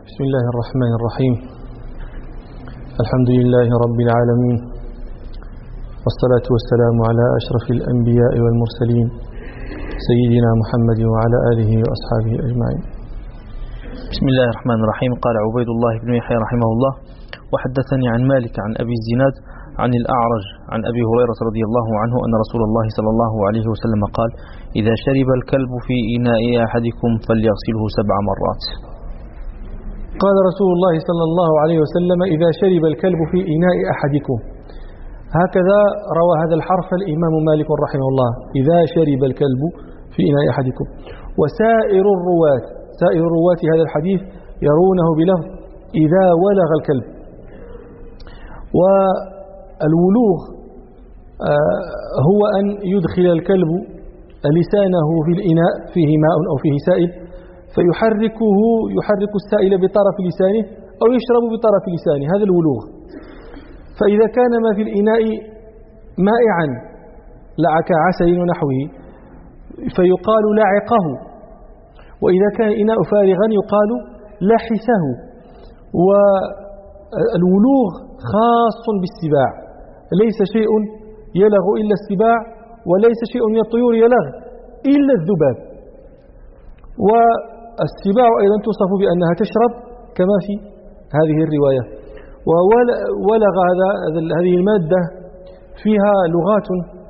بسم الله الرحمن الرحيم. الحمد لله رب العالمين، والصلاة والسلام على أشرف الأنبياء والمرسلين سيدنا محمد وعلى آله وأصحابه أجمعين. بسم الله الرحمن الرحيم. قال عبيد الله بن يحيى رحمه الله: وحدثني عن مالك عن أبي الزناد عن الأعرج عن أبي هريرة رضي الله عنه أن رسول الله صلى الله عليه وسلم قال: إذا شرب الكلب في إناء أحدكم فليغسله 7 مرات. قال رسول الله صلى الله عليه وسلم: إذا شرب الكلب في إناء أحدكم. هكذا روى هذا الحرف الإمام مالك رحمه الله: إذا شرب الكلب في إناء أحدكم. وسائر الرواة هذا الحديث يرونه بلفظ إذا ولغ الكلب. والولوغ هو أن يدخل الكلب لسانه في الإناء فيه ماء أو فيه سائل، يحرك السائل بطرف لسانه أو يشرب بطرف لسانه، هذا الولوغ. فإذا كان ما في الإناء مائعا لعك عسل ونحوه فيقال لعقه، وإذا كان الإناء فارغا يقال لحسه. والولوغ خاص بالسباع، ليس شيء يلغ إلا السباع، وليس شيء من الطيور يلغ إلا الذباب. والسباع أيضا توصف بأنها تشرب كما في هذه الرواية. وولغ هذه المادة فيها لغات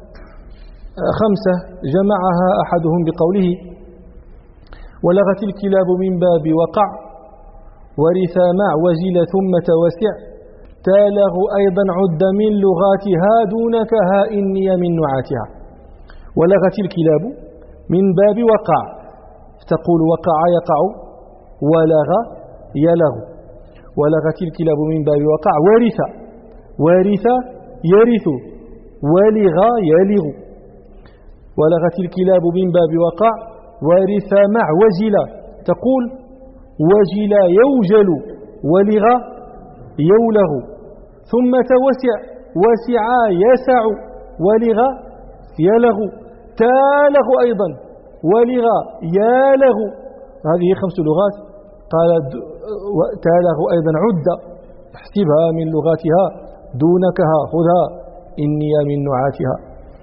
5 جمعها أحدهم بقوله: ولغت الكلاب من باب وقع، ورث مع وزل ثم توسع، تالغ أيضا عد من لغاتها دونكها إني من نعاتها. ولغت الكلاب من باب وقع، تقول وقع يقع، ولغ يلغ. ولغت الكلاب من باب وقع، ورث يرث، ولغ يلغ. ولغت الكلاب من باب وقع، ورث مع وزل، تقول وجل يوجل، ولغ يولغ. ثم توسع، وسع يسع، ولغ يلغ. تالغ أيضا، ولغ يالغ. هذه 5 لغات. قال تالغ أيضا عد، احسبها من لغاتها دونكها خذها إني من نعاتها.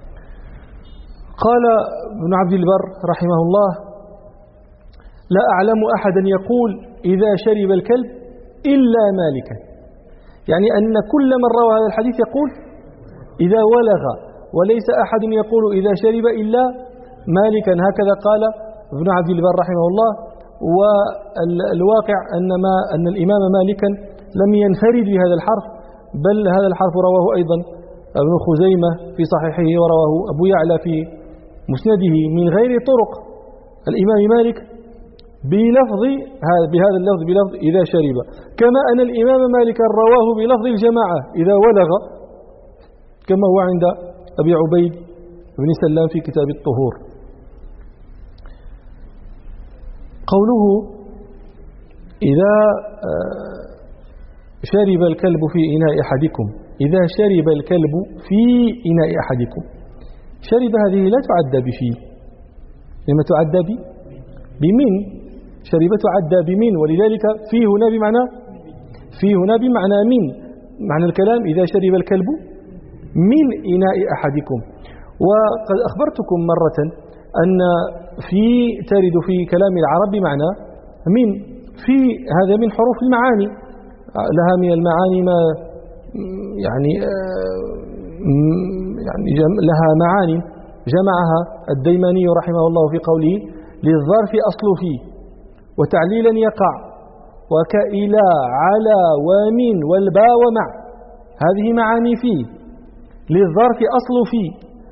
قال ابن عبد البر رحمه الله: لا أعلم أحدا يقول إذا شرب الكلب إلا مالكا، يعني أن كل من روى هذا الحديث يقول إذا ولغ، وليس أحد يقول إذا شرب إلا مالكا. هكذا قال ابن عبد البر رحمه الله. والواقع أن الإمام مالكا لم ينفرد بهذا الحرف، بل هذا الحرف رواه أيضا ابن خزيمة في صحيحه، ورواه أبو يعلى في مسنده من غير طرق الإمام مالك بهذا اللفظ، بلفظ إذا شرب، كما أن الإمام مالك رواه بلفظ الجماعة إذا ولغ، كما هو عند أبي عبيد بن سلام في كتاب الطهور. قوله إذا شرب الكلب في إناء أحدكم، إذا شرب الكلب في إناء أحدكم، شرب هذه لا تعدى بفي، لما تعدى بمن، شرب تعدى بمن، ولذلك في هنا بمعنى من، معنى الكلام إذا شرب الكلب من إناء أحدكم. وقد أخبرتكم مرة أن في ترد في كلام العرب بمعنى من، في هذا من حروف المعاني، لها من المعاني ما يعني لها معاني جمعها الديماني رحمه الله في قوله: للظرف أصل فيه، وتعليلا يقع، وكإلى على ومن والباء ومع، هذه معاني فيه. للظرف أصل فيه،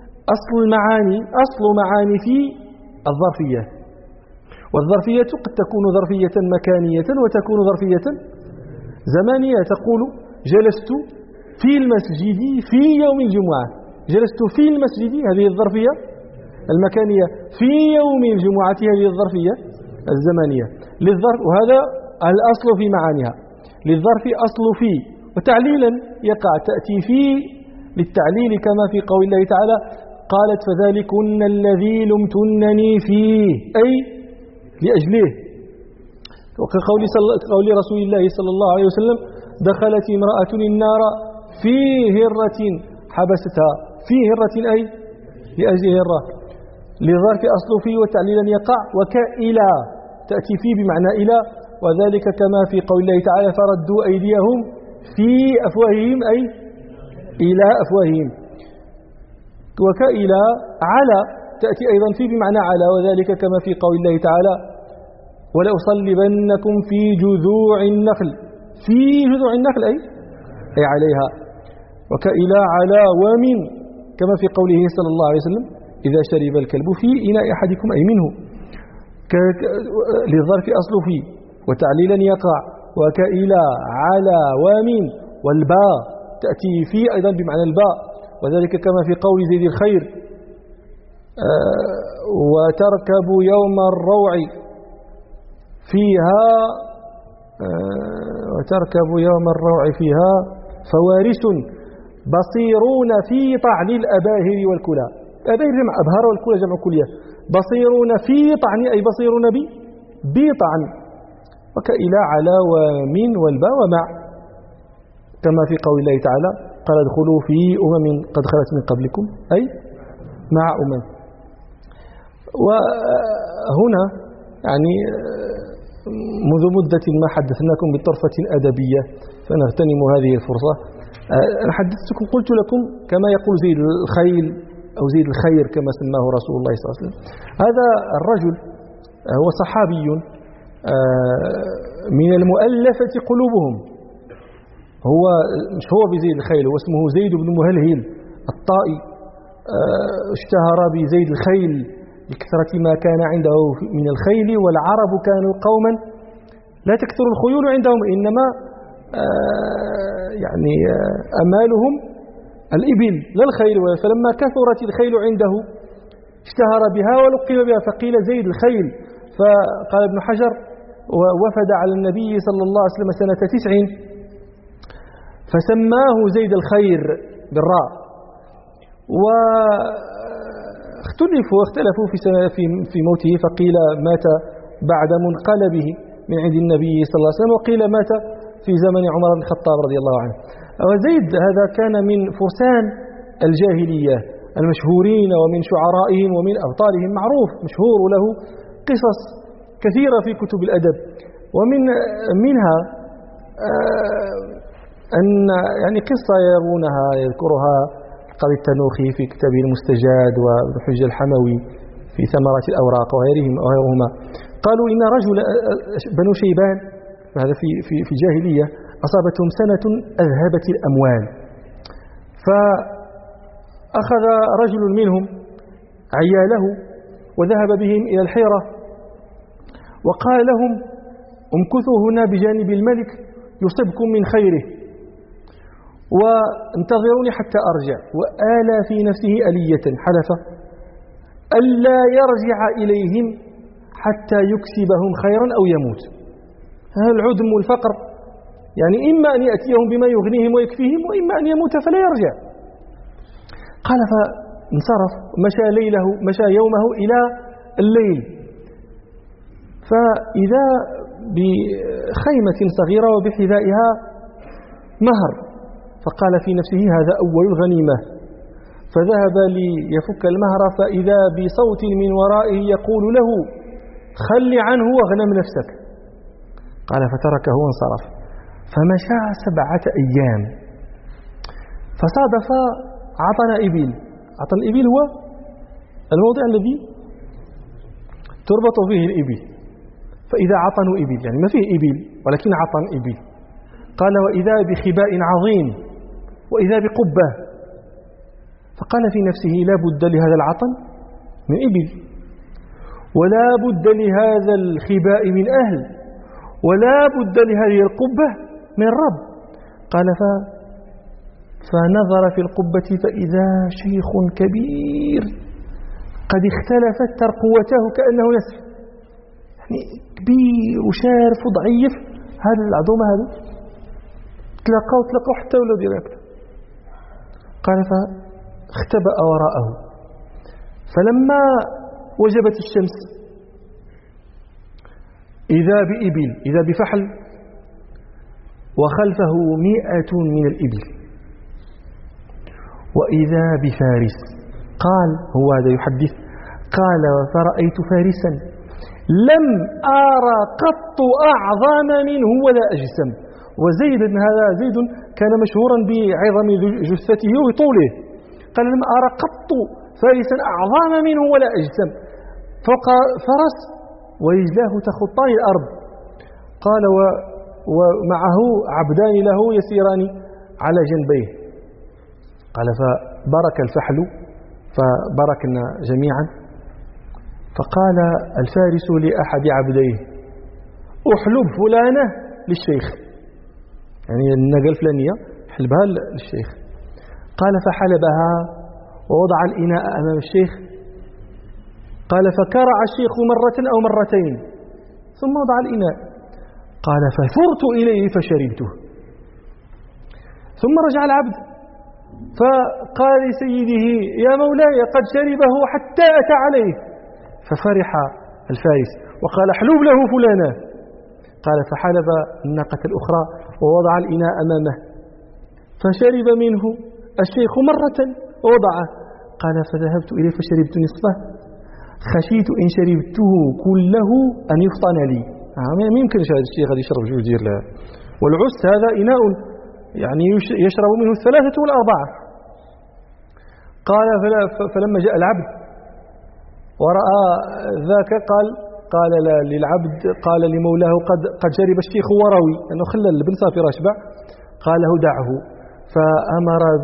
أصل معاني فيه الظرفية، والظرفية قد تكون ظرفية مكانية وتكون ظرفية زمانية. تقول جلست في المسجد في يوم الجمعة، جلست في المسجد هذه الظرفية المكانية، في يوم الجمعة هذه الظرفية الزمانية. للظرف، وهذا الأصل في معانيها. للظرف أصل في، وتعليلا يقع، تأتي في للتعليل كما في قول الله تعالى: قالت فذلكن الذي لمتنني فيه، أي لأجله. وكقول رسول الله صلى الله عليه وسلم دخلت امرأة النار في هرة حبستها، في هرة أي لأجل هرة، للظرف أصل فيه وتعليلا يقع، وكإلى تأتي فيه بمعنى إلى، وذلك كما في قول الله تعالى فردوا أيديهم في أفواههم أي إلى أفواههم، وكإلى على تأتي أيضا فيه بمعنى على، وذلك كما في قول الله تعالى ولأصلبنكم في جذوع النخل، في جذوع النخل أي عليها، وكإلى على ومن كما في قوله صلى الله عليه وسلم إذا شرب الكلب في إناء أحدكم أي منه، للظرف أصل فيه وتعليلا يقع، وكإلى على ومن، والباء تأتي فيه أيضا بمعنى الباء، وذلك كما في قول زيد الخير وتركب يوم الروع فيها فيها فوارس بصيرون في طعن الأباهر والكلى، الأباهر جمع أبهار والكلى جمع كلية، بصيرون في طعن أي بصيرون بطعن، وكإلى على ومن والباء ومع كما في قول الله تعالى قال ادخلوا في قد خلت من قبلكم أي مع وهنا يعني منذ مدة ما حدثناكم بطرفة أدبية فنغتنم هذه الفرصة. أنا حدثتكم قلت لكم كما يقول زيد الخيل أو زيد الخير كما سماه رسول الله صلى الله عليه وسلم، هذا الرجل هو صحابي من المؤلفة قلوبهم، هو مش هو بزيد الخيل، هو اسمه زيد بن مهلهل الطائي، اشتهر بزيد الخيل لكثرة ما كان عنده من الخيل، والعرب كانوا قوما لا تكثر الخيول عندهم، إنما يعني أمالهم الإبل لا الخيل، فلما كثرت الخيل عنده اشتهر بها ولقب بها فقيل زيد الخيل. فقال ابن حجر ووفد على النبي صلى الله عليه وسلم سنة 9 فسماه زيد الخير بالراء، واختلفوا في موته، فقيل مات بعد منقلبه من عند النبي صلى الله عليه وسلم، وقيل مات في زمن عمر بن الخطاب رضي الله عنه. وزيد هذا كان من فرسان الجاهلية المشهورين ومن شعرائهم ومن أبطالهم، معروف مشهور له قصص كثيرة في كتب الأدب، ومنها أن يعني قصة يروونها يذكرها قاضي التنوخي في كتابه المستجاد، وابن حجة الحموي في ثمرات الأوراق وغيرهما، قالوا إن رجل بنو شيبان هذا في جاهلية أصابتهم سنة أذهبت الأموال، فأخذ رجل منهم عياله وذهب بهم إلى الحيرة وقال لهم امكثوا هنا بجانب الملك يصبكم من خيره وانتظروني حتى أرجع، وآلى في نفسه ألية حلف ألا يرجع إليهم حتى يكسبهم خيرا أو يموت. هذا العدم والفقر، يعني إما أن يأتيهم بما يغنيهم ويكفيهم، وإما أن يموت فلا يرجع. قال فانصرف، مشى يومه إلى الليل، فإذا بخيمة صغيرة وبحذائها مهر، فقال في نفسه هذا أول الغنيمة، فذهب ليفك المهر فإذا بصوت من ورائه يقول له خل عنه واغنم نفسك. قال فتركه وانصرف، فمشى 7 أيام فصادف عطن إبل. عطن الإبل هو الموضع الذي تربط فيه الإبل، فإذا عطنوا إبل يعني ما فيه إبل ولكن عطن إبل. قال وإذا بخباء عظيم وإذا بقبة، فقال في نفسه لا بد لهذا العطن من إبل، ولا بد لهذا الخباء من أهل، ولا بد لهذه القبة من رب. قال فنظر في القبة فإذا شيخ كبير قد اختلفت ترقوته كأنه نسر، يعني كبير وشارف وضعيف، هذا العظومة هذا تلقوا حتى ولو ديريكت. قال فاختبأ وراءه، فلما وجبت الشمس إذا بإبل، إذا بفحل وخلفه 100 من الإبل، وإذا بفارس. قال هو هذا يحدث، قال فرأيت فارسا لم أرى قط أعظم منه ولا أجسم. وزيد هذا زيد كان مشهورا بعظم جثته وطوله. قال لم أرى قط فارسا أعظم منه ولا أجسم، فوق فرس ورجلاه تخطان الأرض. قال ومعه عبدان له يسيران على جنبيه. قال فبرك الفحل فبركنا جميعا. فقال الفارس لأحد عبديه أحلب فلانة للشيخ، يعني الناقة الفلانية حلبها للشيخ. قال فحلبها ووضع الإناء أمام الشيخ. قال فكرع الشيخ مرة أو مرتين ثم وضع الإناء. قال فثرت إليه فشربته. ثم رجع العبد فقال لسيده يا مولاي قد شربه حتى أتى عليه. ففرح الفارس وقال احلب له فلانا. قال فحلب الناقة الأخرى ووضع الإناء أمامه فشرب منه الشيخ مرة ووضعه. قال فذهبت إليه فشربت نصفه، خشيت إن شربته كله أن يفطن لي. ما يمكنش هذا الشيخ غادي يشرب جوج ديال والعس هذا إناء يعني يشرب منه 3 و4. قال فلما جاء العبد ورأى ذاك قال للعبد قال لمولاه قد شرب الشيخ وروي أنه خلى البن صافي راشبع. قال له دعه. فأمر ب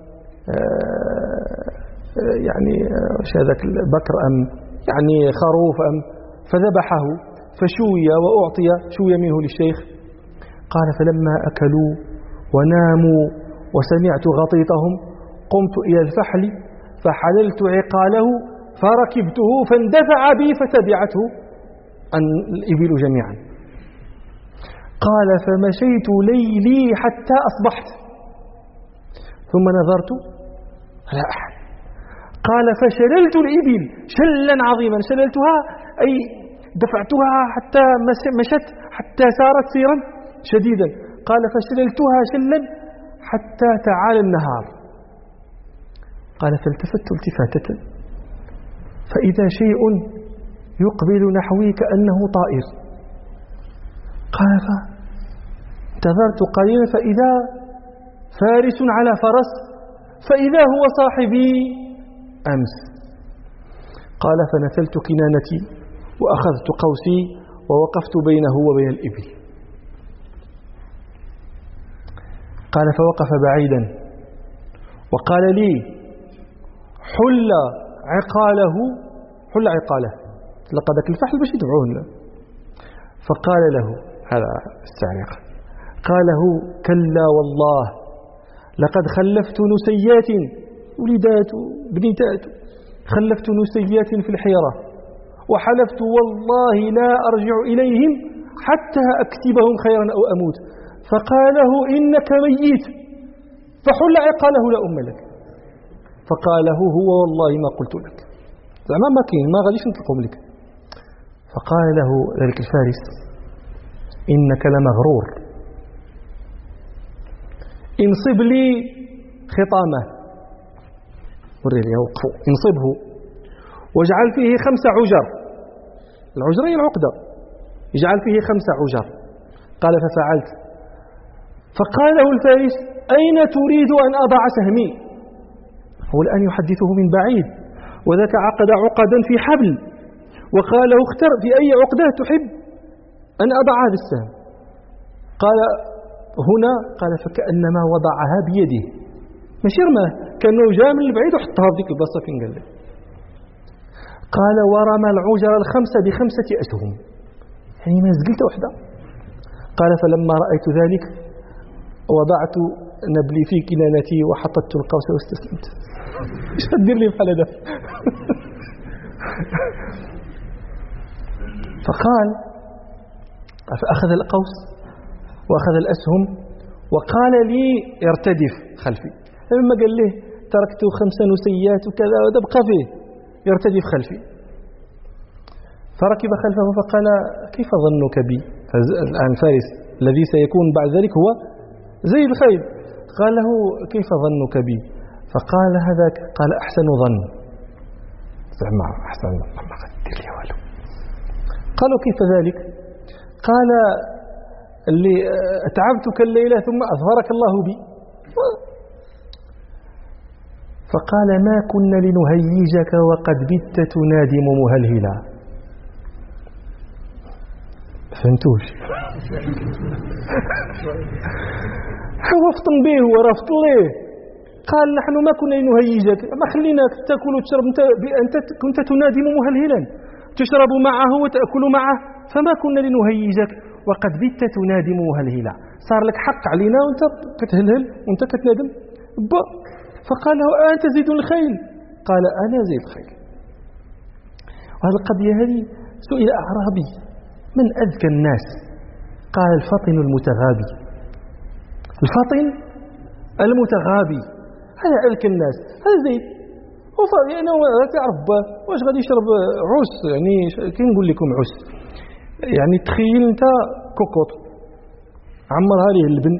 يعني هذاك البكر أم يعني خروف أم فذبحه فشوي وأعطي شوي منه للشيخ. قال فلما أكلوا وناموا وسمعت غطيطهم قمت إلى الفحل فحللت عقاله فركبته فاندفع بي فتبعته الإبل جميعا. قال فمشيت ليلي حتى أصبحت ثم نظرت لا أحد. قال فشللت الإبل شلا عظيما، شللتها أي دفعتها حتى مشت حتى سارت سيرا شديدا. قال فشللتها شلا حتى تعالى النهار. قال فالتفت التفاتة فإذا شيء يقبل نحوي كأنه طائر. قال فانتظرت قليلا فإذا فارس على فرس فإذا هو صاحبي أمس. قال فنثلت كنانتي وأخذت قوسي ووقفت بينه وبين الإبل. قال فوقف بعيدا وقال لي حل عقاله لقدك الفحل باش يدفعوه له. فقال له هذا السعيق قال له كلا والله لقد خلفت نسيات ولدات بنتات خلفت نسيات في الحيرة وحلفت والله لا أرجع إليهم حتى أكتبهم خيرا أو أموت. فقال له إنك ميت فحل عقاله لا أم لك. فقال له هو والله ما قلت لك، زعما ما كاين ما غاديش نطلقهم لك. فقال له ذلك الفارس إنك لمغرور، انصب لي خطامه وري لي وقفوا انصبه واجعل فيه 5 عجر، العجر هي العقدة، اجعل فيه 5 عجر. قال ففعلت. فقال له الفارس أين تريد أن أضع سهمي؟ هو الآن يحدثه من بعيد وذاك عقد عقدا في حبل وقال له اختر في أي عقدة تحب أن أضع هذا السهم. قال هنا. قال فكأنما وضعها بيده ماشي رماه، كأنه جاء من البعيد وحطها في ذيك البلاصة فين قال له. قال ورمى العجر ال5 ب5 أسهم، يعني ما زقلت وحده. قال فلما رأيت ذلك وضعت نبلي في كنانتي وحطت القوس واستسلمت. ايش تدير لي بحال هذا؟ فقال فأخذ القوس وأخذ الأسهم وقال لي ارتدف خلفي. لما قال له تركت 5 نسيات وكذا وده بقى فيه يرتدف خلفي. فركب خلفه فقال كيف ظنك بي؟ الآن فارس الذي سيكون بعد ذلك هو زيد الخيل. قال له كيف ظنك بي؟ فقال هذاك قال أحسن ظن. زعما أحسن ظن ما غدير لي والو. قالوا كيف ذلك؟ قال اللي أتعبتك الليلة ثم أظهرك الله بي. فقال ما كنا لنهيجك وقد بت تنادم مهلهلا. فهمتوش؟ هو فطن به ورفض ليه. قال نحن ما كنا لنهيجك، ما خليناك تأكل وتشرب، أنت كنت تنادم مهلهلا تشرب معه وتأكل معه، فما كنا لنهيجك وقد بت تنادم مهلهلا. صار لك حق علينا وانت كتهلهل وانت كتنادم. فقال له أنت زيد الخيل؟ قال أنا زيد الخيل. وهذه القضية هذه سئل أعرابي من أذكى الناس؟ قال الفطن المتغابي. الفطن المتغابي هذا أذكى الناس، هذا زيد. يعني تعرف واش غادي يشرب عس، يعني كي نقول لكم عس، يعني تخيل انت كوكوط عمرها ليه اللبن،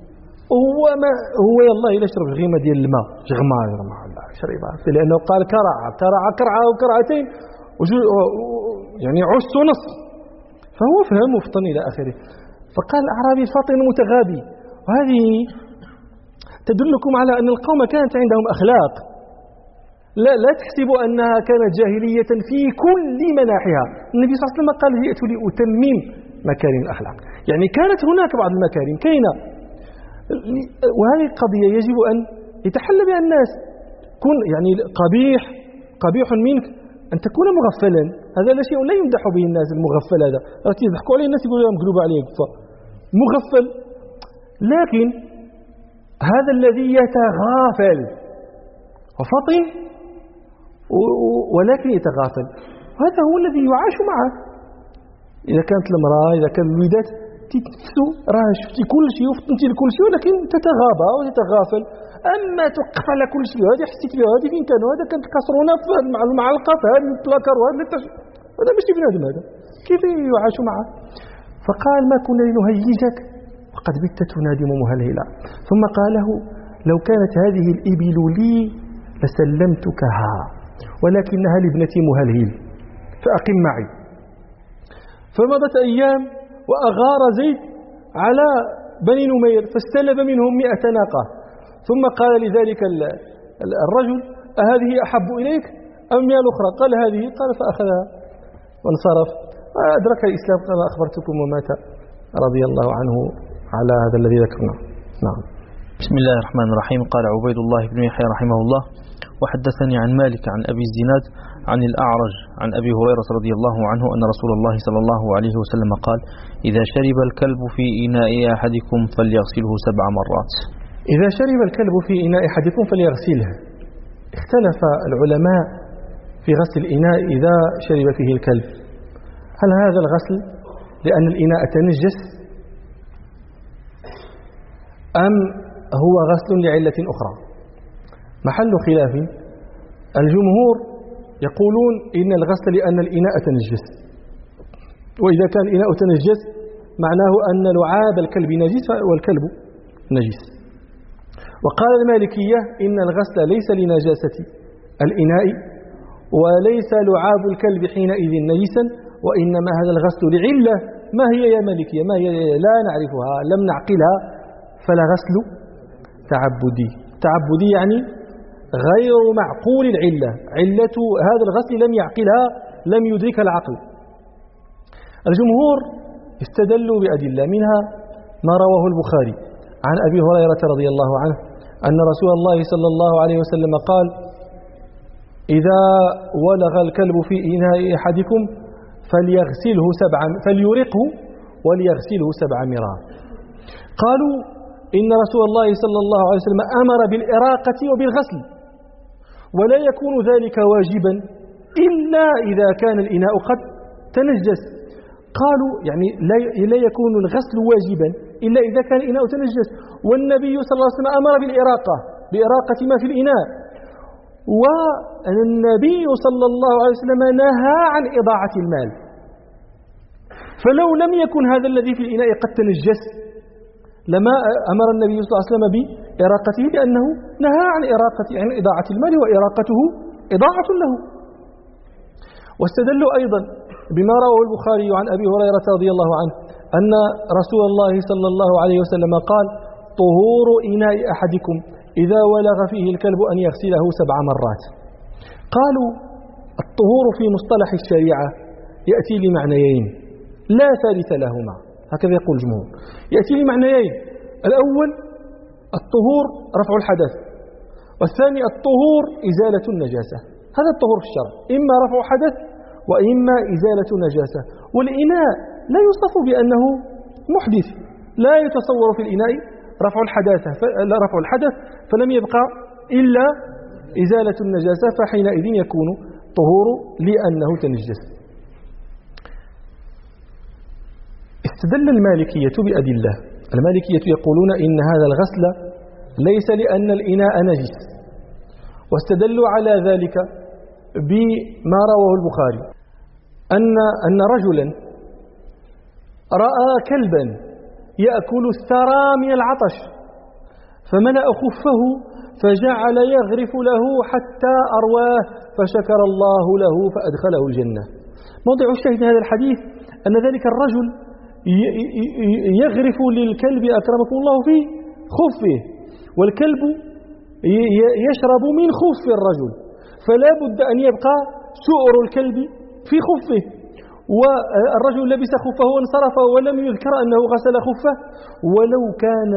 هو يلا إلا شرب غيمة ديال الماء جغما لا شربها، لأنه قال كرعة وكرعتين يعني عس ونص، فهو فهم وفطن إلى آخره. فقال الأعرابي الفاطن المتغابي. وهذه تدلكم على أن القوم كانت عندهم أخلاق، لا تحسبوا أنها كانت جاهلية في كل مناحها. النبي صلى الله عليه وسلم قال جئت لأتمم مكارم الأخلاق، يعني كانت هناك بعض المكارم كاينة. وهذه القضية يجب أن يتحلى بها الناس. كن يعني قبيح منك أن تكون مغفلا، هذا لا شيء لا يمدح به الناس. المغفل هذا يضحكوا عليه الناس، يقولوا مقلوب عليه مغفل، لكن هذا الذي يتغافل وفطن ولكن يتغافل، هذا هو الذي يعاش معه. إذا كانت المرأة، إذا كان الوليدات تتنفسوا، راه شفتي كل شيء وفطنتي لكل شيء، ولكن تتغابى وتتغافل. أما توقف على كل شيء، هذه حسيت بها، هذه فين كانوا، هذا كانت كسرونا مع المعلقة في هذا البلاكر، هذا ماشي بنادم، هذا كيف يعاش معه؟ فقال ما كنا لنهيجك وقد بت تنادم مهلهلا. ثم قال له لو كانت هذه الإبل لي لسلمتكها ولكنها لابنتي مهلهل فأقم معي. فمضت أيام وأغار زيد على بني نمير فاستلب منهم 100 ناقة، ثم قال لذلك الرجل أهذه أحب إليك أم مال أخرى؟ قال هذه. قال فأخذها وانصرف. أدرك الإسلام كما أخبرتكم ومات رضي الله عنه على هذا الذي ذكرنا. نعم. بسم الله الرحمن الرحيم. قال عبيد الله بن يحيى رحمه الله وحدثني عن مالك عن أبي الزناد عن الأعرج عن أبي هريرة رضي الله عنه أن رسول الله صلى الله عليه وسلم قال إذا شرب الكلب في إناء أحدكم فليغسله 7 مرات. إذا شرب الكلب في إناء أحدكم فليغسله. اختلف العلماء في غسل الإناء إذا شرب فيه الكلب، هل هذا الغسل لأن الإناء تنجس أم هو غسل لعلة أخرى؟ محل خلاف. الجمهور يقولون إن الغسل لأن الإناء تنجس، وإذا كان الإناء تنجس معناه أن لعاب الكلب نجس والكلب نجس. وقال المالكية إن الغسل ليس لنجاسة الإناء وليس لعاب الكلب حينئذ نجسا، وإنما هذا الغسل لعلة. ما هي يا مالكية؟ ما هي؟ لا نعرفها، لم نعقلها، فلا غسل تعبدي يعني غير معقول العلة، علة هذا الغسل لم يعقلها، لم يدرك العقل. الجمهور استدلوا بأدلة، منها ما رواه البخاري عن أبي هريرة رضي الله عنه أن رسول الله صلى الله عليه وسلم قال إذا ولغ الكلب في إناء أحدكم فليرقه وليغسله 7 مرات. قالوا إن رسول الله صلى الله عليه وسلم أمر بالإراقة وبالغسل، ولا يكون ذلك واجبا إلا إذا كان الإناء قد تنجس. قالوا يعني لا يكون الغسل واجبا إلا إذا كان الإناء تنجس، والنبي صلى الله عليه وسلم أمر بإراقة ما في الإناء، والنبي صلى الله عليه وسلم نهى عن إضاعة المال. فلو لم يكن هذا الذي في الإناء قد تنجس لما أمر النبي صلى الله عليه وسلم بإراقته، لأنه نهى عن إضاعة المال، وإراقته إضاعة له. واستدلوا أيضا بما رواه البخاري عن أبي هريرة رضي الله عنه أن رسول الله صلى الله عليه وسلم قال: طهور إناء أحدكم إذا ولغ فيه الكلب أن يغسله 7 مرات. قالوا الطهور في مصطلح الشريعة يأتي لمعنيين لا ثالث لهما، هكذا يقول الجمهور. يأتي لمعنيين: الأول الطهور رفع الحدث، والثاني الطهور إزالة النجاسة. هذا الطهور في الشرع، إما رفع حدث وإما إزالة نجاسة. والإناء لا يوصف بأنه محدث، لا يتصور في الإناء رفع الحدث فلم يبقى إلا إزالة النجاسة، فحينئذ يكون طهور لأنه تنجس. استدل المالكية بأدلة. المالكية يقولون إن هذا الغسل ليس لأن الإناء نجس، واستدلوا على ذلك بما رواه البخاري أن رجلا رأى كلبا يأكل الثرى من العطش فملأ خفه فجعل يغرف له حتى أرواه فشكر الله له فأدخله الجنة. موضع الشاهد هذا الحديث أن ذلك الرجل يغرف للكلب أكرمكم الله في خفه، والكلب يشرب من خف الرجل، فلا بد أن يبقى سؤر الكلب في خفه. والرجل لبس خفه وانصرف ولم يذكر أنه غسل خفه، ولو كان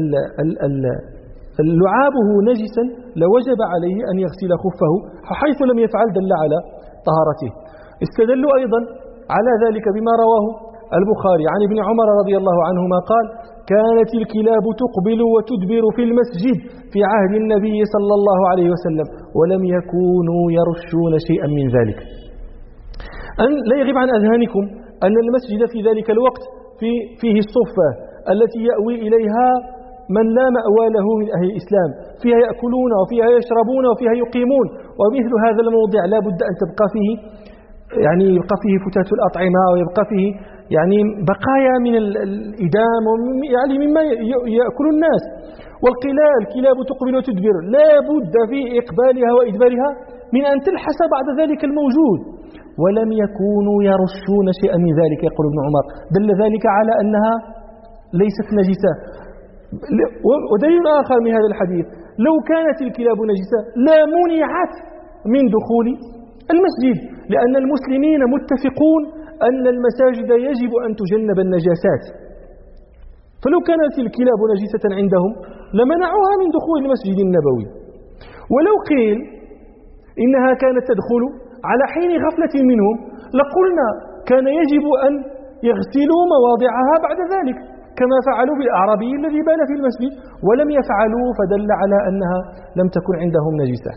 لعابه نجسا لوجب عليه أن يغسل خفه، حيث لم يفعل دل على طهارته. استدلوا أيضا على ذلك بما رواه البخاري عن ابن عمر رضي الله عنهما قال: كانت الكلاب تقبل وتدبر في المسجد في عهد النبي صلى الله عليه وسلم ولم يكونوا يرشون شيئا من ذلك. أن لا يغيب عن أذهانكم أن المسجد في ذلك الوقت فيه الصفة التي يأوي إليها من لا مأوى له من أهل الإسلام، فيها يأكلون وفيها يشربون وفيها يقيمون، ومثل هذا الموضع لا بد أن تبقى فيه يبقى فيه فتات الأطعمة، ويبقى فيه بقايا من الإدام مما يأكل الناس. الكلاب تقبل وتدبر، لا بد في إقبالها وإدبارها من أن تلحس بعد ذلك الموجود، ولم يكونوا يرشون شيئا من ذلك. يقول ابن عمر: دل ذلك على أنها ليست نجسة. ودليل آخر من هذا الحديث: لو كانت الكلاب نجسة لا منعت من دخول المسجد، لأن المسلمين متفقون أن المساجد يجب أن تجنب النجاسات، فلو كانت الكلاب نجسة عندهم لمنعوها من دخول المسجد النبوي. ولو قيل إنها كانت تدخل على حين غفلة منهم لقلنا كان يجب أن يغسلوا مواضعها بعد ذلك، كما فعلوا بالأعرابي الذي بال في المسجد، ولم يفعلوا، فدل على أنها لم تكن عندهم نجسة.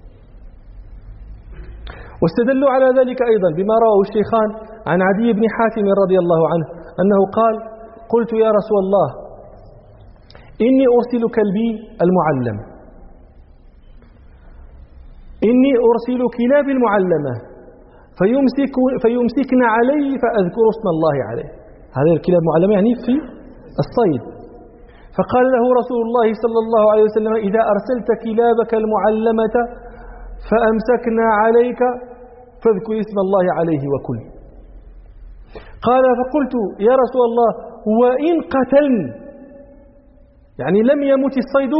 واستدلوا على ذلك أيضا بما رواه الشيخان عن عدي بن حاتم رضي الله عنه أنه قال: قلت يا رسول الله إني أرسل كلبي المعلم، إني أرسل كلابي المعلمة فيمسكن علي فأذكر اسم الله عليه. هذه الكلاب المعلمة يعني في الصيد. فقال له رسول الله صلى الله عليه وسلم: إذا أرسلت كلابك المعلمة فأمسكنا عليك فاذكر اسم الله عليه وكل. قال: فقلت يا رسول الله وإن قتلن، يعني لم يمت الصيد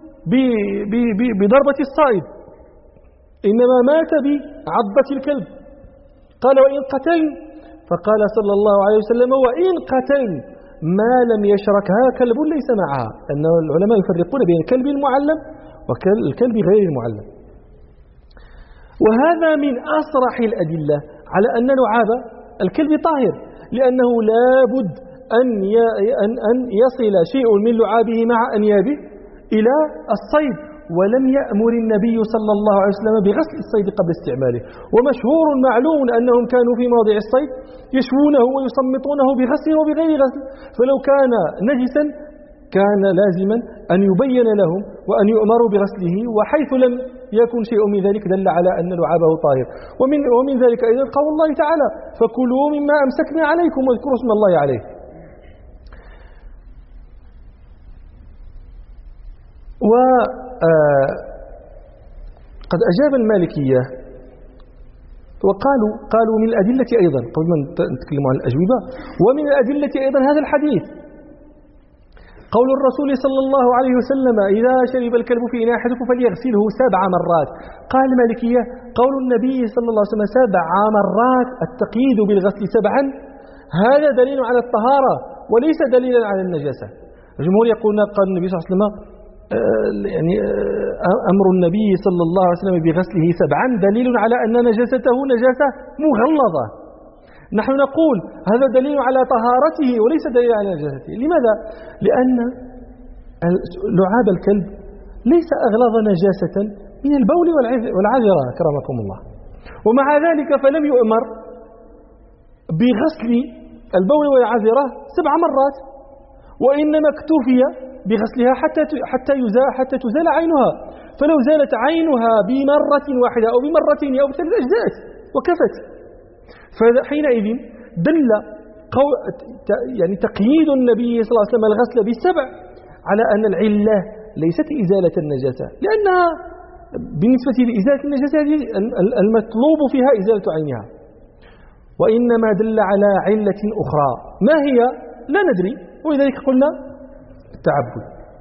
بضربة الصائد، إنما مات بعضة الكلب. قال: وإن قتلن؟ فقال صلى الله عليه وسلم: وإن قتلن ما لم يشركها كلب ليس معها، أن العلماء يفرقون بين الكلب المعلم والكلب غير المعلم. وهذا من أصرح الأدلة على أن لعاب الكلب طاهر، لأنه لا بد أن يصل شيء من لعابه مع أنيابه إلى الصيد، ولم يأمر النبي صلى الله عليه وسلم بغسل الصيد قبل استعماله. ومشهور معلوم أنهم كانوا في موضع الصيد يشوونه ويصمتونه بغسل وبغير غسل، فلو كان نجسا كان لازما أن يبين لهم وأن يؤمروا بغسله، وحيث لم يكون شيء من ذلك دل على أن لعابه طاهر. ومن ذلك أيضا قول الله تعالى فكلوا مما أمسكنا عليكم واذكروا اسم الله عليه. وقد أجاب المالكية وقالوا من الأدلة أيضا قبل ما نتكلم عن الأجوبة، ومن الأدلة أيضا هذا الحديث قول الرسول صلى الله عليه وسلم إذا شرب الكلب في إناء أحدكم فليغسله 7 مرات. قال المالكية قول النبي صلى الله عليه وسلم 7 مرات، التقييد بالغسل 7 هذا دليل على الطهارة وليس دليلا على النجاسة. الجمهور يقولون قال النبي صلى الله عليه وسلم يعني أمر النبي صلى الله عليه وسلم بغسله 7 دليل على أن نجاسته نجاسة مغلظة. نحن نقول هذا دليل على طهارته وليس دليل على نجاسته. لماذا؟ لأن لعاب الكلب ليس أغلظ نجاسة من البول والعذرة كرمكم الله، ومع ذلك فلم يؤمر بغسل البول والعذرة 7 مرات، وإنما اكتفي بغسلها حتى تزال عينها، فلو زالت عينها بمرة واحدة أو بمرتين أو ب3 أجزاء وكفت. فحينئذ دل يعني تقييد النبي صلى الله عليه وسلم الغسل ب7 على أن العلة ليست إزالة النجاسة، لأنها بالنسبة لإزالة النجاسة المطلوب فيها إزالة عينها، وإنما دل على علة أخرى ما هي لا ندري، ولذلك قلنا التعبد.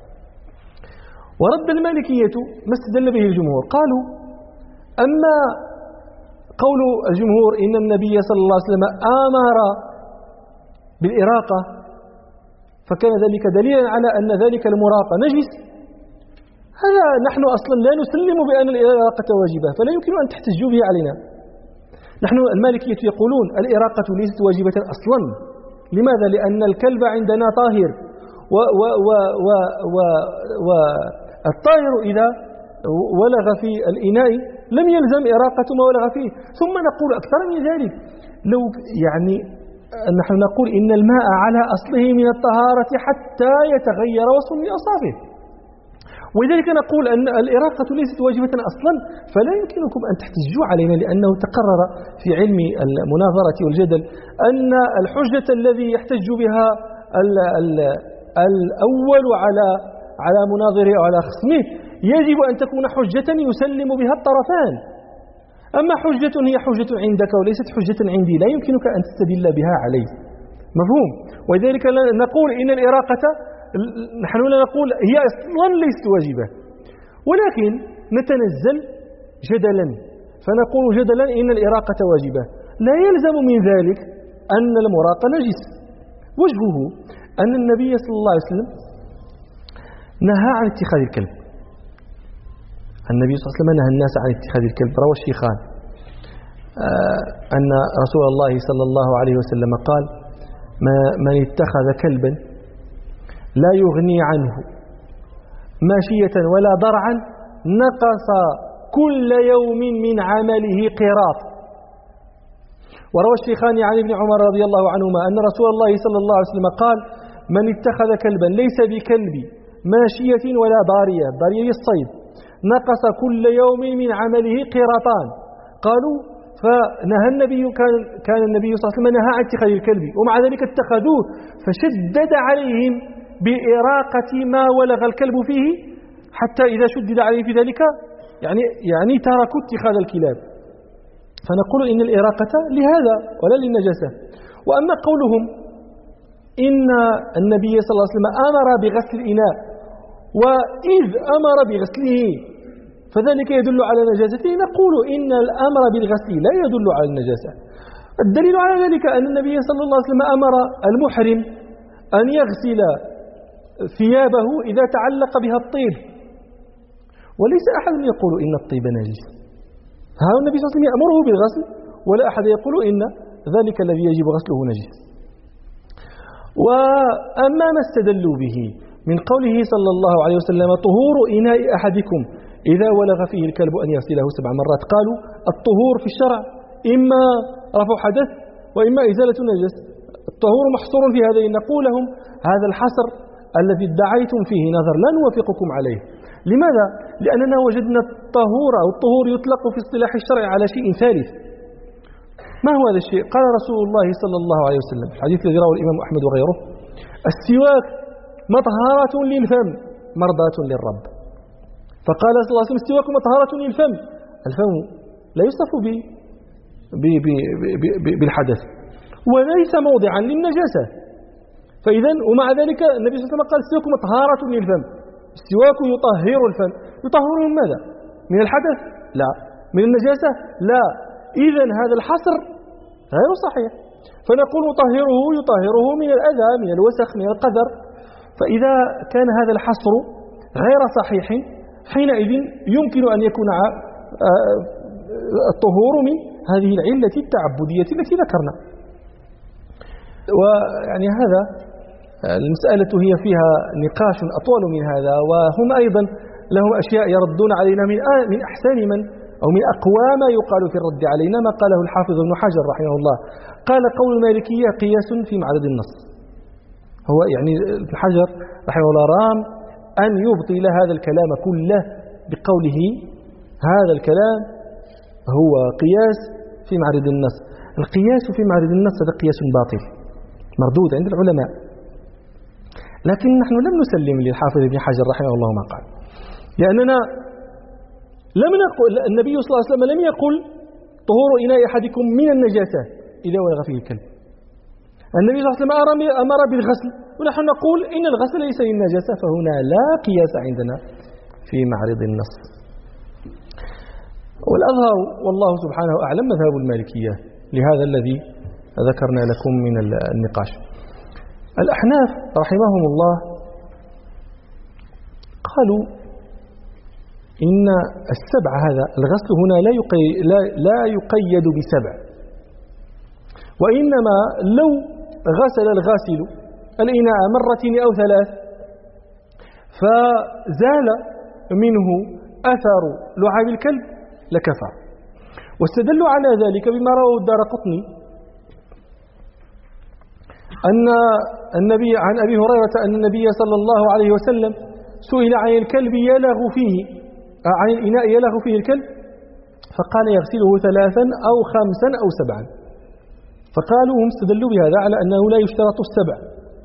ورد المالكية ما استدل به الجمهور، قالوا أما قول الجمهور إن النبي صلى الله عليه وسلم آمر بالإراقة فكان ذلك دليلا على أن ذلك المراق نجس، هذا نحن أصلا لا نسلم بأن الإراقة واجبة، فلا يمكن أن تحتجوا به علينا. نحن المالكية يقولون الإراقة ليست واجبة أصلا. لماذا؟ لأن الكلب عندنا طاهر، والطاهر إذا ولغ في الإناء لم يلزم إراقة ما ولغ فيه. ثم نقول أكثر من ذلك، لو يعني نحن نقول إن الماء على أصله من الطهارة حتى يتغير وصف من أوصافه، ولذلك نقول أن الإراقة ليست واجبة أصلا، فلا يمكنكم أن تحتجوا علينا، لأنه تقرر في علم المناظرة والجدل أن الحجة الذي يحتج بها الأول على مناظره أو على خصمه يجب أن تكون حجة يسلم بها الطرفان. أما حجة هي حجة عندك وليست حجة عندي لا يمكنك أن تستدل بها علي. مفهوم؟ ولذلك نقول إن الإراقة نحن لا نقول هي أصلا ليست واجبة، ولكن نتنزل جدلا فنقول جدلا إن الإراقة واجبة، لا يلزم من ذلك أن المراق نجس. وجهه أن النبي صلى الله عليه وسلم نهى عن اتخاذ الكلب. النبي صلى الله عليه وسلم نهى الناس عن اتخاذ الكلب. روى الشيخان أن رسول الله صلى الله عليه وسلم قال من اتخذ كلبا لا يغني عنه ماشية ولا ضرعا نقص كل يوم من عمله قيراط. وروى الشيخان عن ابن عمر رضي الله عنهما أن رسول الله صلى الله عليه وسلم قال من اتخذ كلبا ليس بكلب ماشية ولا ضارية، ضارية الصيد، نقص كل يوم من عمله قيراطان. قالوا فنهى النبي كان النبي صلى الله عليه وسلم نهى عن اتخاذ الكلب، ومع ذلك اتخذوه فشدد عليهم بإراقة ما ولغ الكلب فيه حتى إذا شدد عليه في ذلك يعني تركوا اتخاذ الكلاب. فنقول إن الإراقة لهذا ولا للنجاسة. وأما قولهم إن النبي صلى الله عليه وسلم أمر بغسل الإناء وإذ أمر بغسله فذلك يدل على نجاسته، نقول إن الأمر بالغسل لا يدل على النجاسة. الدليل على ذلك أن النبي صلى الله عليه وسلم أمر المحرم أن يغسل ثيابه إذا تعلق بها الطيب، وليس أحد يقول إن الطيب نجس. هذا النبي صلى الله عليه وسلم يأمره بالغسل ولا أحد يقول إن ذلك الذي يجب غسله نجس. وأما ما استدلوا به من قوله صلى الله عليه وسلم طهور إناء أحدكم إذا ولغ فيه الكلب أن يغسله 7 مرات، قالوا الطهور في الشرع إما رفع حدث وإما إزالة النجس. الطهور محصور في هذين. نقول لهم هذا الحصر الذي ادعيتم فيه نظر لا نوافقكم عليه. لماذا؟ لأننا وجدنا الطهور أو الطهور يطلق في اصطلاح الشرع على شيء ثالث. ما هو هذا الشيء؟ قال رسول الله صلى الله عليه وسلم في الحديث الذي رواه الإمام أحمد وغيره: السواك مطهرة للفم مرضاة للرب. فقال صلى الله عليه وسلم: السواك مطهرة للفم. الفم لا يوصف بالحدث وليس موضعا للنجاسة. فإذا ومع ذلك النبي صلى الله عليه وسلم قال: السواك مطهرة للفم. السواك يطهر الفم. يطهر من ماذا؟ من الحدث؟ لا. من النجاسة؟ لا. إذا هذا الحصر غير صحيح. فنقول يطهره من الأذى، من الوسخ، من القذر. فإذا كان هذا الحصر غير صحيح حينئذ يمكن أن يكون الطهور من هذه العلة التعبدية التي ذكرنا. ويعني هذا المسألة هي فيها نقاش أطول من هذا، وهم أيضا لهم أشياء يردون علينا من أحسن أو من أقوى ما يقال في الرد علينا ما قاله الحافظ ابن حجر رحمه الله. قال: قول المالكية قياس في معرض النص. هو يعني ابن حجر رحمه الله رام أن يبطل هذا الكلام كله بقوله: هذا الكلام هو قياس في معرض النص. القياس في معرض النص هذا قياس باطل مردود عند العلماء. لكن نحن لم نسلم للحافظ ابن حجر رحمه الله ما قال، لأننا لم نقل، النبي صلى الله عليه وسلم لم يقل: طهور إناء أحدكم من النجاسة إذا ولغ فيه الكلب. النبي صلى الله عليه وسلم أمر بالغسل، ونحن نقول إن الغسل ليس للنجاسة، فهنا لا قياس عندنا في معرض النص. والأظهر والله سبحانه أعلم مذهب المالكية لهذا الذي ذكرنا لكم من النقاش. الأحناف رحمهم الله قالوا إن السبع هذا الغسل هنا لا يقيد بسبع، وإنما لو غسل الغاسل الإناء مرتين أو ثلاث فزال منه أثر لعاب الكلب لكفى. واستدلوا على ذلك بما رواه الدارقطني أن النبي عن أبي هريرة أن النبي صلى الله عليه وسلم سئل عن الكلب يلغ فيه، عن الإناء يلغ فيه الكلب، فقال: يغسله 3 أو 5 أو 7. فقالوا هم استدلوا بهذا على أنه لا يشترط السبع.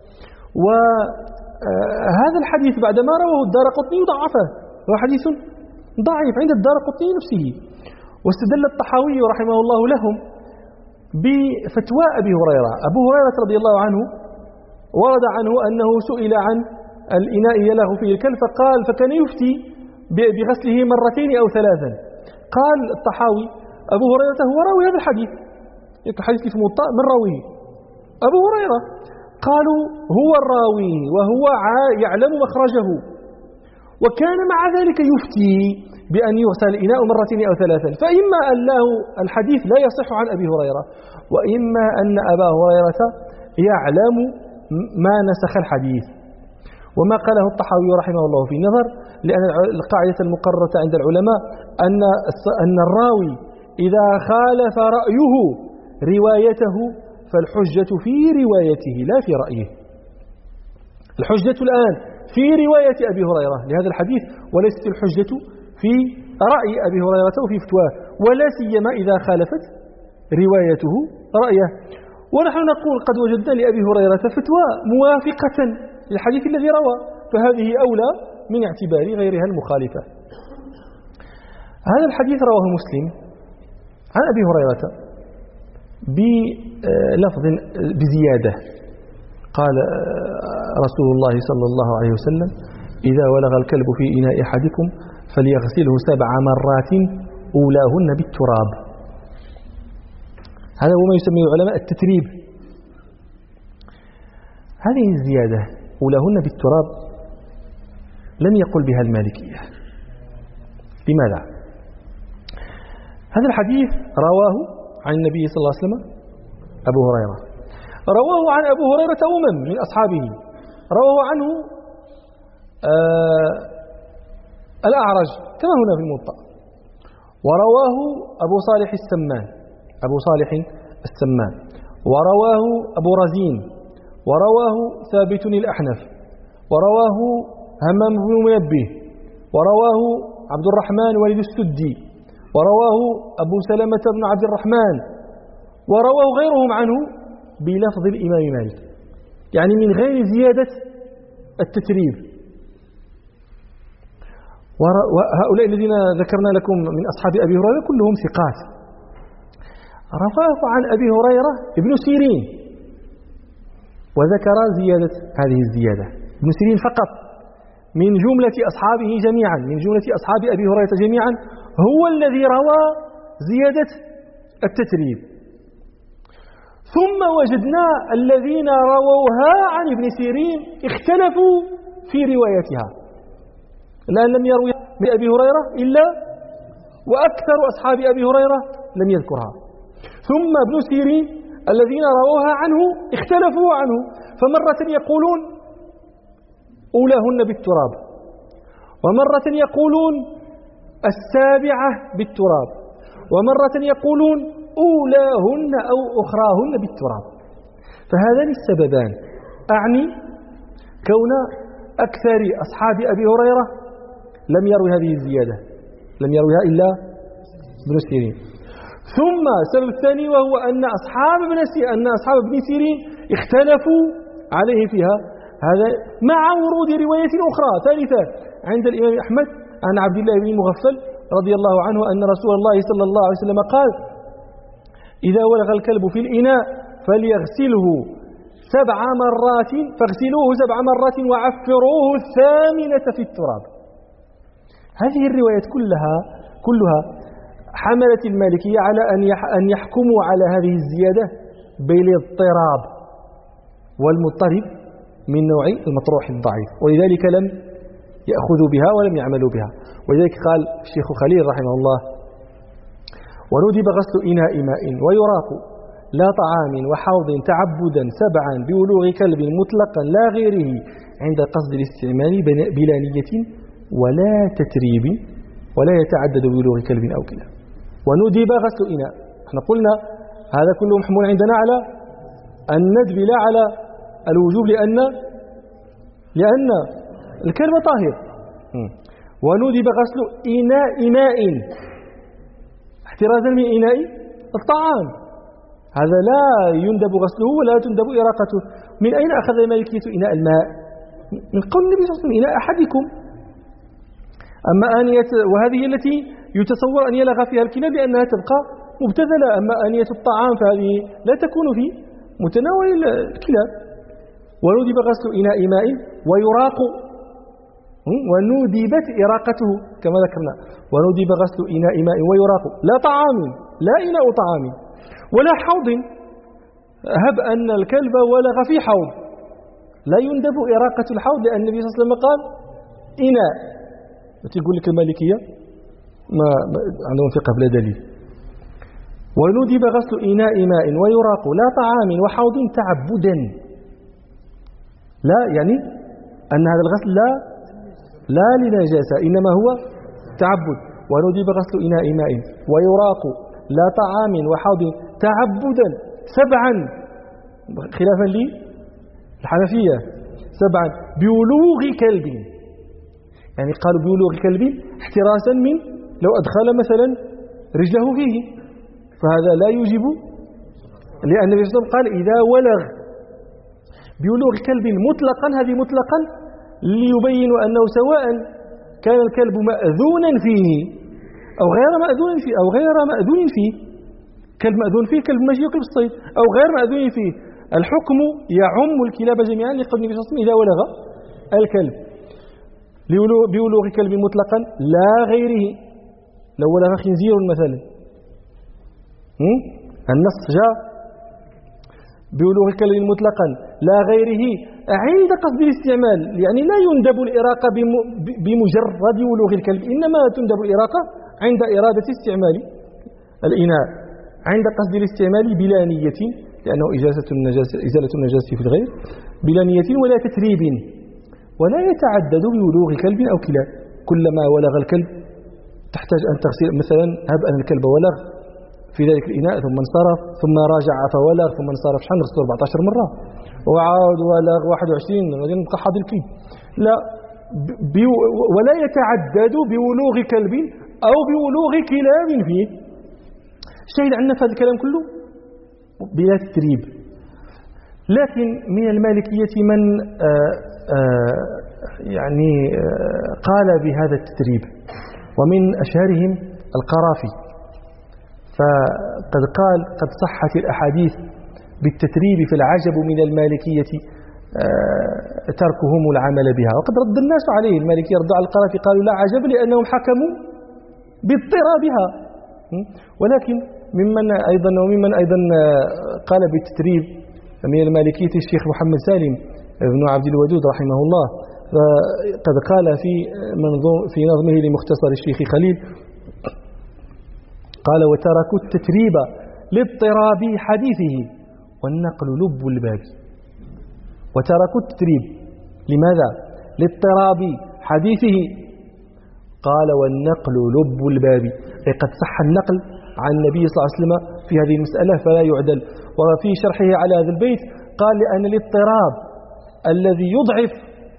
وهذا الحديث بعدما رواه الدارقطني ضعفه، هو حديث ضعيف عند الدارقطني نفسه. واستدل الطحاوي رحمه الله لهم بفتوى أبي هريرة. أبو هريرة رضي الله عنه ورد عنه أنه سئل عن الإناء يلغ فيه الكلب فقال فكان يفتي بغسله 2 أو 3. قال الطحاوي: أبو هريرة هو راوي هذا الحديث، الحديث في الموطأ من راويه أبو هريرة. قالوا: هو الراوي وهو يعلم مخرجه، وكان مع ذلك يفتي بأن يغسل الإناء 2 أو 3. فإما أن له الحديث لا يصح عن أبي هريرة، وإما أن أبا هريرة يعلم ما نسخ الحديث. وما قاله الطحاوي رحمه الله في نظر، لأن القاعدة المقررة عند العلماء أن الراوي إذا خالف رأيه روايته فالحجة في روايته لا في رأيه. الحجة الآن في رواية أبي هريرة لهذا الحديث، وليست الحجة في رأي أبي هريرة وفي فتواه، ولا سيما إذا خالفت روايته رأيه. ونحن نقول قد وجدنا لأبي هريرة فتوى موافقة للحديث الذي روى، فهذه أولى من اعتبار غيرها المخالفة. هذا الحديث رواه مسلم عن أبي هريرة بلفظ بزيادة. قال رسول الله صلى الله عليه وسلم: إذا ولغ الكلب في إناء أحدكم فليغسله 7 مرات أولاهن بالتراب. هذا هو ما يسميه العلماء التتريب. هذه الزيادة أولاهن بالتراب لم يقل بها المالكية. لماذا؟ هذا الحديث رواه عن النبي صلى الله عليه وسلم أبو هريرة، رواه عن أبو هريرة من أصحابه، رواه عنه الأعرج كما هنا في الموطأ، ورواه أبو صالح السمان، ورواه أبو رزين، ورواه ثابت الأحنف، ورواه همام بن منبه، ورواه عبد الرحمن والد السدي، ورواه أبو سلمة بن عبد الرحمن، ورواه غيرهم عنه بلفظ الإمام مالك، يعني من غير زيادة التتريب. وهؤلاء الذين ذكرنا لكم من أصحاب أبي هريرة كلهم ثقات. رواه عن أبي هريرة ابن سيرين وذكر زيادة هذه الزيادة، ابن سيرين فقط من جملة أصحابه جميعا، من جملة أصحاب أبي هريرة جميعا هو الذي روى زيادة التتريب. ثم وجدنا الذين رووها عن ابن سيرين اختلفوا في روايتها، الآن لم يروي من أبي هريرة إلا وأكثر أصحاب أبي هريرة لم يذكرها. ثم ابن سيرين الذين رووها عنه اختلفوا عنه، فمرة يقولون أولاهن بالتراب، ومرة يقولون السابعة بالتراب، ومرة يقولون أولاهن أو أخراهن بالتراب. فهذان السببان أعني كون أكثر أصحاب أبي هريرة لم يروي هذه الزيادة، لم يرويها إلا ابن سيرين. ثم السبب الثاني وهو أن أصحاب ابن سيرين اختلفوا عليه فيها، هذا مع ورود رواية أخرى ثالثة عند الإمام أحمد عن عبد الله بن مغفل رضي الله عنه أن رسول الله صلى الله عليه وسلم قال: إذا ولغ الكلب في الإناء فليغسله 7 مرات، فاغسلوه 7 مرات وعفروه 8 في التراب. هذه الروايات كلها حملت المالكية على أن يحكموا على هذه الزيادة بالاضطراب والمضطرب من نوع المطروح الضعيف، ولذلك لم يأخذوا بها ولم يعملوا بها. ولذلك قال الشيخ خليل رحمه الله: وندب غسل إناء ماء ويراق لا طعام وحوض تعبدا 7 بولوغ كلب مطلقا لا غيره عند قصد الاستعمال بلا نية ولا تتريب ولا يتعدد بولوغ كلب أو كلاب. وندب غسل إناء، احنا قلنا هذا كله محمول عندنا على الندب لا على الوجوب، لأن الكلب طاهر. وندب غسل إناء ماء احترازا من إناء الطعام، هذا لا يندب غسله ولا تندب إراقته. من أين أخذ المالكية إناء الماء؟ من قول النبي صلى الله عليه وسلم: إناء أحدكم. أما آنية، وهذه التي يتصور أن يلغى فيها الكلاب لأنها تبقى مبتذلة، أما آنية الطعام فهذه لا تكون في متناول الكلاب. وندب غسل إناء ماء ويراق، وندبت إراقته كما ذكرنا. وندب غسل إناء ماء ويراق لا طعام، لا إناء طعام ولا حوض. هب أن الكلب ولغ في حوض لا يندب إراقة الحوض، لأن النبي صلى الله عليه وسلم قال إناء. تقول لك المالكية ما عندهم فقه بلا دليل. وندب غسل إناء ماء ويراق لا طعام وحوض تعبدا، لا يعني أن هذا الغسل لا لنجاسة إنما هو تعبد. وندب غسل إناء ماء ويراق لا طعام وحوض تعبدا 7 خلافا للحنفية 7 بولوغ كلب، يعني قالوا بولوغ كلب احتراسا من لو أدخل مثلا رجله فيه، فهذا لا يوجب، لأن النبي صلى الله عليه وسلم قال: إذا ولغ بولوغ كلب مطلقا، هذه مطلقا ليبين أنه سواء كان الكلب مأذونا فيه أو غير مأذون فيه، كلب مأذون فيه كلب ماشي يقف الصيد، أو غير مأذون فيه، الحكم يعم الكلاب جميعا لقول النبي صلى الله عليه وسلم: إذا ولغ الكلب بولوغ كلب مطلقا لا غيره. لو ولغ خنزير مثلا، النص جاء بولوغ كلب مطلقا لا غيره عند قصد الاستعمال، يعني لا يندب الإراقة بمجرد ولوغ الكلب، إنما تندب الإراقة عند إرادة استعمال الإناء عند قصد الاستعمال بلا نية، لأنه إزالة النجاسة في الغير بلا نية ولا تتريب، ولا يتعدد بولوغ كلب أو كلاب. كلما ولغ الكلب تحتاج أن تغسل، مثلا هب أن الكلب ولغ في ذلك الإناء ثم انصرف ثم راجع فولغ ثم انصرف، شحال نغسلوا 14 مرة وعاود ولغ 21 غادي نبقى حاضر الكلب، لا ولا يتعدد بولوغ كلب أو بولوغ كلاب فيه. الشاهد عندنا في هذا الكلام كله بلا تتريب. لكن من المالكية من قال بهذا التتريب، ومن أشهرهم القرافي، فقد قال قد صحت الأحاديث بالتتريب، فالعجب من المالكية تركهم العمل بها. وقد رد الناس عليه، المالكية ردوا على القرافي قالوا لا عجب لأنهم حكموا باضطرابها. ولكن وممن أيضا قال بالتتريب من المالكية الشيخ محمد سالم بن عبد الودود رحمه الله، قد قال في نظمه لمختصر الشيخ خليل، قال وتركوا التتريب لاضطراب حديثه والنقل لب الباب. وتركوا التتريب لماذا؟ لاضطراب حديثه، قال والنقل لب الباب، أي قد صح النقل عن النبي صلى الله عليه وسلم في هذه المسألة فلا يعدل. وفي شرحه على هذا البيت قال لأن الاضطراب الذي يضعف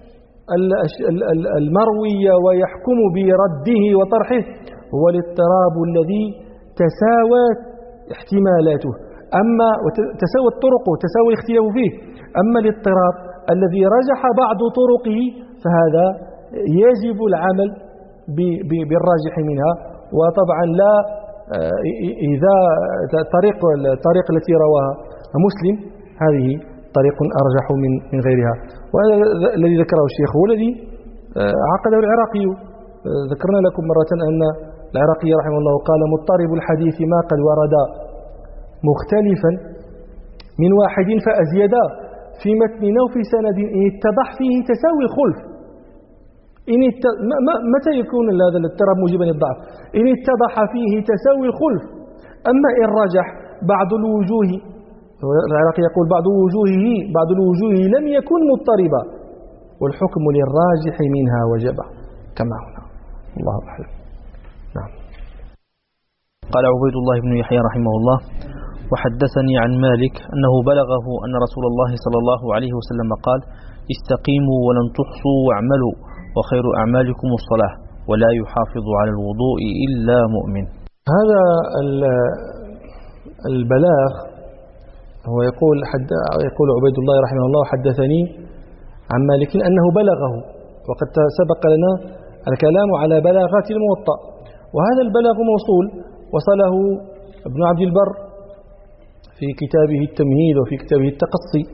المروي ويحكم برده وطرحه هو الاضطراب الذي تساوت احتمالاته، أما تساوت طرقه، تساوي الاختلاف فيه. أما الاضطراب الذي رجح بعض طرقه فهذا يجب العمل بالراجح منها. وطبعا لا إذا الطريق التي رواها مسلم هذه طريق أرجح من غيرها. وهذا الذي ذكره الشيخ هو الذي عقده العراقي. ذكرنا لكم مرة أن العراقي رحمه الله قال مضطرب الحديث ما قد ورد مختلفا من واحد فأزيد في متن أو في سند إن اتضح فيه تساوي الخلف. متى يكون هذا الاضطراب موجبا للضعف؟ إن اتضح فيه تساوي الخلف. أما إن رجح بعض الوجوه، العراقي يقول بعض الوجوه لم يكن مضطربا والحكم للراجح منها وجب كما هنا. الله أعلم. نعم. قال عبيد الله بن يحيى رحمه الله وحدثني عن مالك أنه بلغه أن رسول الله صلى الله عليه وسلم قال استقيموا ولن تحصوا واعملوا وخير أعمالكم الصلاة ولا يحافظ على الوضوء إلا مؤمن. هذا البلاغ هو يقول عبيد الله رحمه الله حدثني عن مالك أنه بلغه، وقد سبق لنا الكلام على بلاغات الموطأ، وهذا البلاغ موصول وصله ابن عبد البر في كتابه التمهيد وفي كتابه التقصي،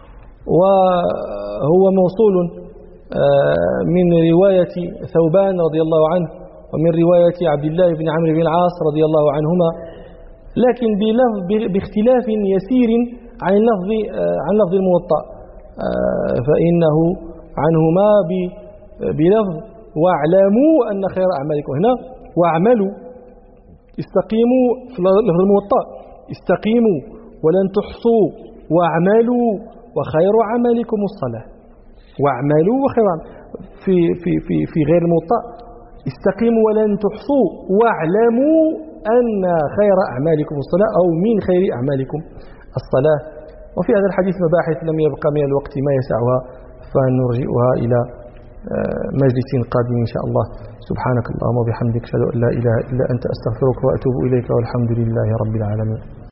وهو موصول من رواية ثوبان رضي الله عنه ومن رواية عبد الله بن عمرو بن العاص رضي الله عنهما، لكن باختلاف يسير عن لفظ الموطأ، فإنه عنهما بلفظ واعلموا أن خير أعمالكم، هنا واعملوا. استقيموا في لفظ الموطأ استقيموا ولن تحصوا واعملوا وخير عملكم الصلاة. واعملوا وخير في غير الموطأ استقيموا ولن تحصوا واعلموا أن خير أعمالكم الصلاة أو من خير أعمالكم الصلاة. وفي هذا الحديث مباحث لم يبقى من الوقت ما يسعها فنرجئها إلى مجلس قادم إن شاء الله. سبحانك اللهم وبحمدك أشهد أن لا إله إلا أنت أستغفرك وأتوب إليك والحمد لله رب العالمين.